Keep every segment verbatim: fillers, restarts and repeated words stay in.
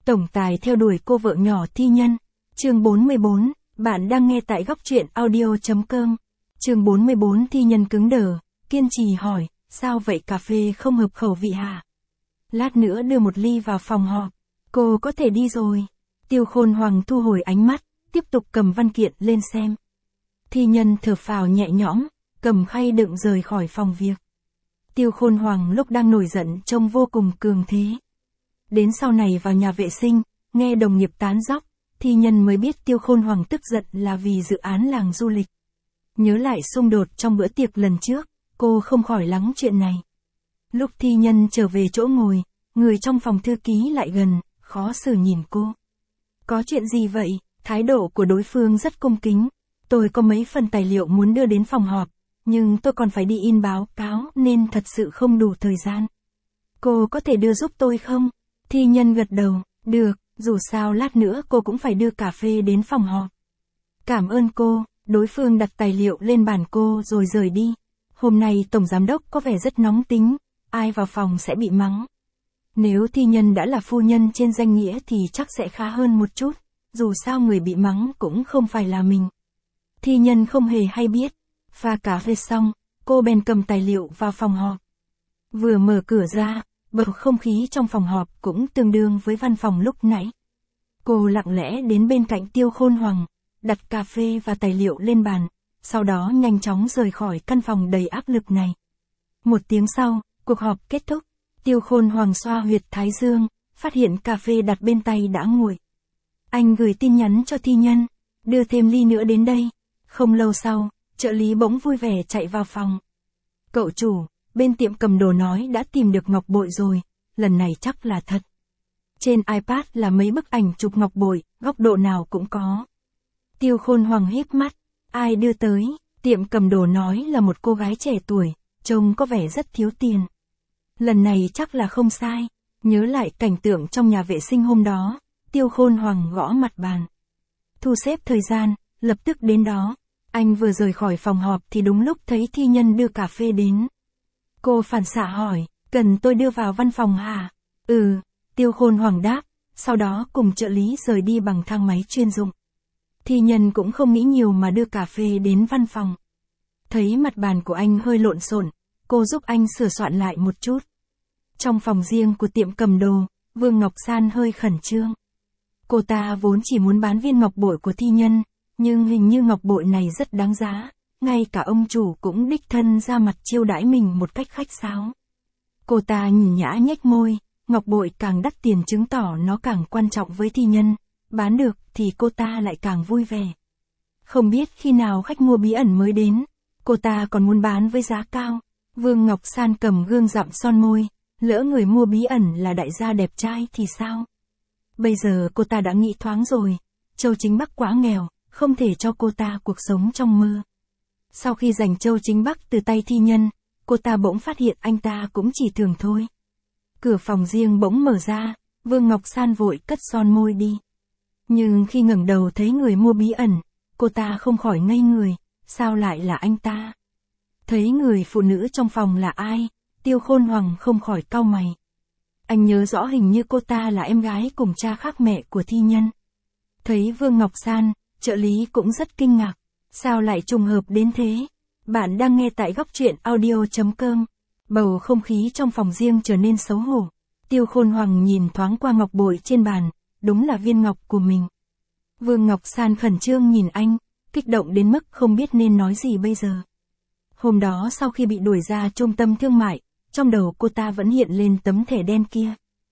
Tổng tài theo đuổi cô vợ nhỏ thi nhân. Chương bốn mươi bốn, bạn đang nghe tại góc truyện audio.com. Chương bốn mươi bốn thi nhân cứng đờ, kiên trì hỏi, sao vậy cà phê không hợp khẩu vị hả? Lát nữa đưa một ly vào phòng họp. Cô có thể đi rồi. Tiêu Khôn Hoàng thu hồi ánh mắt, tiếp tục cầm văn kiện lên xem. Thi nhân thở phào nhẹ nhõm, cầm khay đựng rời khỏi phòng việc. Tiêu Khôn Hoàng lúc đang nổi giận trông vô cùng cường thế. Đến sau này vào nhà vệ sinh, nghe đồng nghiệp tán dóc, thi nhân mới biết Tiêu Khôn Hoàng tức giận là vì dự án làng du lịch. Nhớ lại xung đột trong bữa tiệc lần trước, cô không khỏi lắng chuyện này. Lúc thi nhân trở về chỗ ngồi, người trong phòng thư ký lại gần, khó xử nhìn cô. Có chuyện gì vậy? Thái độ của đối phương rất cung kính. Tôi có mấy phần tài liệu muốn đưa đến phòng họp, nhưng tôi còn phải đi in báo cáo nên thật sự không đủ thời gian. Cô có thể đưa giúp tôi không? Thi nhân gật đầu, được, dù sao lát nữa cô cũng phải đưa cà phê đến phòng họp. Cảm ơn cô, đối phương đặt tài liệu lên bàn cô rồi rời đi. Hôm nay Tổng Giám Đốc có vẻ rất nóng tính, ai vào phòng sẽ bị mắng. Nếu thi nhân đã là phu nhân trên danh nghĩa thì chắc sẽ khá hơn một chút, dù sao người bị mắng cũng không phải là mình. Thi nhân không hề hay biết, pha cà phê xong, cô bèn cầm tài liệu vào phòng họp. Vừa mở cửa ra, bầu không khí trong phòng họp cũng tương đương với văn phòng lúc nãy. Cô lặng lẽ đến bên cạnh Tiêu Khôn Hoàng, đặt cà phê và tài liệu lên bàn, sau đó nhanh chóng rời khỏi căn phòng đầy áp lực này. Một tiếng sau, cuộc họp kết thúc, Tiêu Khôn Hoàng xoa huyệt thái dương, phát hiện cà phê đặt bên tay đã nguội. Anh gửi tin nhắn cho thi nhân, đưa thêm ly nữa đến đây. Không lâu sau, trợ lý bỗng vui vẻ chạy vào phòng. Cậu chủ, bên tiệm cầm đồ nói đã tìm được ngọc bội rồi, lần này chắc là thật. Trên iPad là mấy bức ảnh chụp ngọc bội, góc độ nào cũng có. Tiêu Khôn Hoàng híp mắt, ai đưa tới? Tiệm cầm đồ nói là một cô gái trẻ tuổi, trông có vẻ rất thiếu tiền. Lần này chắc là không sai, nhớ lại cảnh tượng trong nhà vệ sinh hôm đó, Tiêu Khôn Hoàng gõ mặt bàn. Thu xếp thời gian, lập tức đến đó. Anh vừa rời khỏi phòng họp thì đúng lúc thấy thi nhân đưa cà phê đến. Cô phản xạ hỏi, cần tôi đưa vào văn phòng hả? Ừ, Tiêu Khôn Hoàng đáp, sau đó cùng trợ lý rời đi bằng thang máy chuyên dụng. Thi nhân cũng không nghĩ nhiều mà đưa cà phê đến văn phòng. Thấy mặt bàn của anh hơi lộn xộn, cô giúp anh sửa soạn lại một chút. Trong phòng riêng của tiệm cầm đồ, Vương Ngọc San hơi khẩn trương. Cô ta vốn chỉ muốn bán viên ngọc bội của thi nhân, nhưng hình như ngọc bội này rất đáng giá, ngay cả ông chủ cũng đích thân ra mặt chiêu đãi mình một cách khách sáo. Cô ta nhỉ nhã nhếch môi, ngọc bội càng đắt tiền chứng tỏ nó càng quan trọng với thi nhân, bán được thì cô ta lại càng vui vẻ. Không biết khi nào khách mua bí ẩn mới đến, cô ta còn muốn bán với giá cao. Vương Ngọc San cầm gương dặm son môi, lỡ người mua bí ẩn là đại gia đẹp trai thì sao? Bây giờ cô ta đã nghĩ thoáng rồi, Châu Chính Bắc quá nghèo, không thể cho cô ta cuộc sống trong mơ. Sau khi giành Châu Chính Bắc từ tay thi nhân, cô ta bỗng phát hiện anh ta cũng chỉ thường thôi. Cửa phòng riêng bỗng mở ra, Vương Ngọc San vội cất son môi đi. Nhưng khi ngẩng đầu thấy người mua bí ẩn, cô ta không khỏi ngây người, sao lại là anh ta? Thấy người phụ nữ trong phòng là ai, Tiêu Khôn Hoàng không khỏi cau mày. Anh nhớ rõ hình như cô ta là em gái cùng cha khác mẹ của thi nhân. Thấy Vương Ngọc San, trợ lý cũng rất kinh ngạc. Sao lại trùng hợp đến thế? Bạn đang nghe tại góc truyện audio.com. Bầu không khí trong phòng riêng trở nên xấu hổ. Tiêu Khôn Hoàng nhìn thoáng qua ngọc bội trên bàn, đúng là viên ngọc của mình. Vương Ngọc San khẩn trương nhìn anh, kích động đến mức không biết nên nói gì bây giờ. Hôm đó sau khi bị đuổi ra trung tâm thương mại, trong đầu cô ta vẫn hiện lên tấm thẻ đen kia.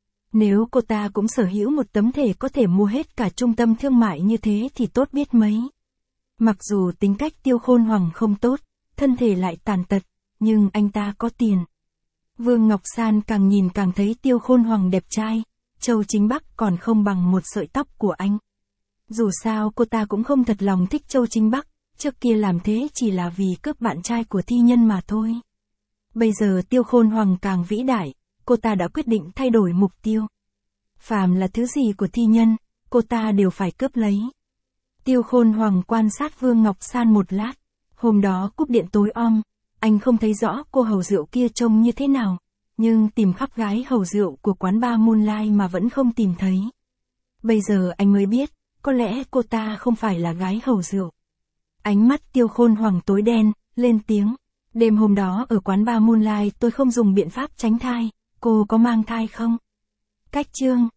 Nếu cô ta cũng sở hữu một tấm thẻ có thể mua hết cả trung tâm thương mại như thế thì tốt biết mấy. Mặc dù tính cách Tiêu Khôn Hoàng không tốt, thân thể lại tàn tật, nhưng anh ta có tiền. Vương Ngọc San càng nhìn càng thấy Tiêu Khôn Hoàng đẹp trai, Châu Chính Bắc còn không bằng một sợi tóc của anh. Dù sao cô ta cũng không thật lòng thích Châu Chính Bắc, trước kia làm thế chỉ là vì cướp bạn trai của thi nhân mà thôi. Bây giờ Tiêu Khôn Hoàng càng vĩ đại, cô ta đã quyết định thay đổi mục tiêu. Phàm là thứ gì của thi nhân, cô ta đều phải cướp lấy. Tiêu Khôn Hoàng quan sát Vương Ngọc San một lát. Hôm đó cúp điện tối om, anh không thấy rõ cô hầu rượu kia trông như thế nào, nhưng tìm khắp gái hầu rượu của quán bar Moonlight mà vẫn không tìm thấy. Bây giờ anh mới biết, có lẽ cô ta không phải là gái hầu rượu. Ánh mắt Tiêu Khôn Hoàng tối đen, lên tiếng. Đêm hôm đó ở quán bar Moonlight tôi không dùng biện pháp tránh thai, cô có mang thai không? Cách chương